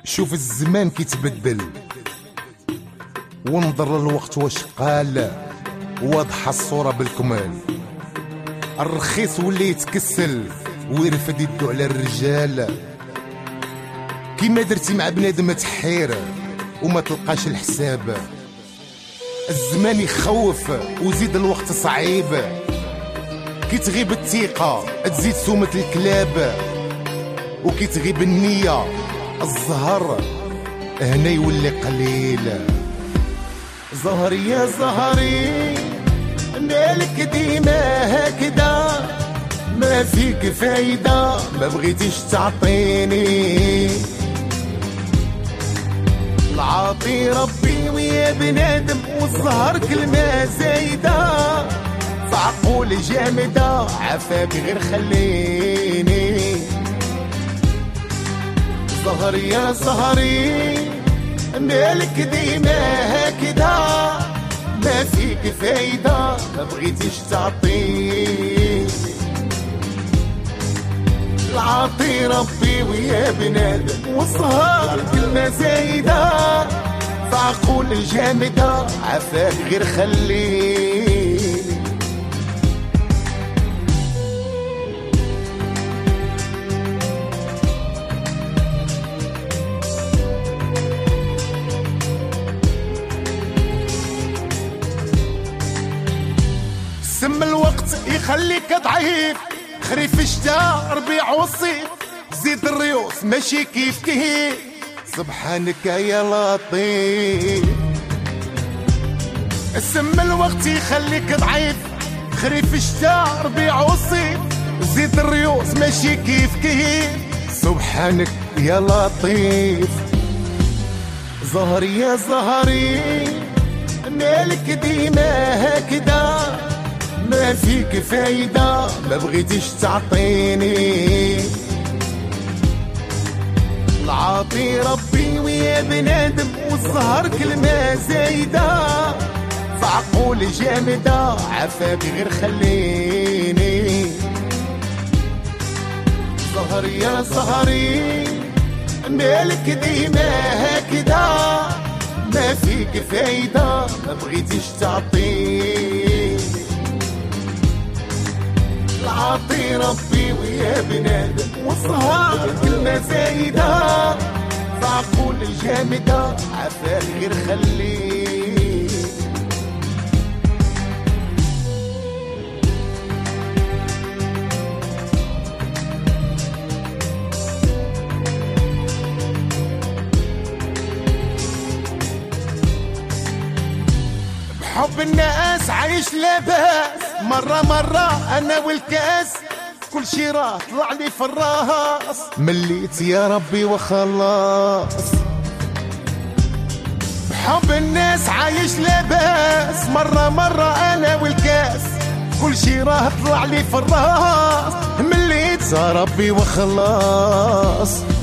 شوف الزمان كيتبدل ونظر للوقت واش قال، واضحه الصوره بالكمال. الرخيص واللي يتكسل ويرفد يدو على الرجال. كيما درتي مع بنادم تحير وما تلقاش الحساب. الزمان يخوف وزيد الوقت صعيب. كي تغيب الثقه تزيد سومة الكلاب، وكي تغيب النيه الزهر هنا يولي قليل. زهري يا زهري مالك ديما هكذا، ما فيك فايدة ما بغيتيش تعطيني. العاطي ربي ويا بنادم والزهر كلمة زايدة، فعقول جامدة عفاك غير خليني. زهري يا زهري مالك ديما هكذا، ما فيك فايدة ما بغيتيش تعطيني. العاطي ربي ويا بنادم والسهر كلمة زايدة، فعقول جامدة عفاك غير خليني. سم الوقت يخليك ضعيف، خريف الشتا ربيع والصيف، زيد الريوس ماشي كيف كيف. سبحانك يا لطيف. سم الوقت يخليك ضعيف، خريف الشتا ربيع والصيف، زيد الريوس ماشي كيف كيف. سبحانك يا لطيف. زهري يا زهري مالك ديما هكذا، ما فيك فايدة ما بغيتيش تعطيني. العاطي ربي ويا بنادم والزهر كلمة زايدة، فعقول جامدة عفاك غير خليني. زهري يا زهري مالك ديما هكذا، ما فيك فايدة ما بغيتيش تعطيني. العاطي ربي ويا بنادم والسهر كلمة زايدة، فعقول جامدة عفاك غير خليني. بحب الناس عايش لاباس، مرة أنا والكاس كل شي راه طلع لي في الراس. مليت يا ربي وخلاص. بحب الناس عايش لاباس، مرة أنا والكاس كل شي راه طلع لي في الراس. مليت يا ربي وخلاص.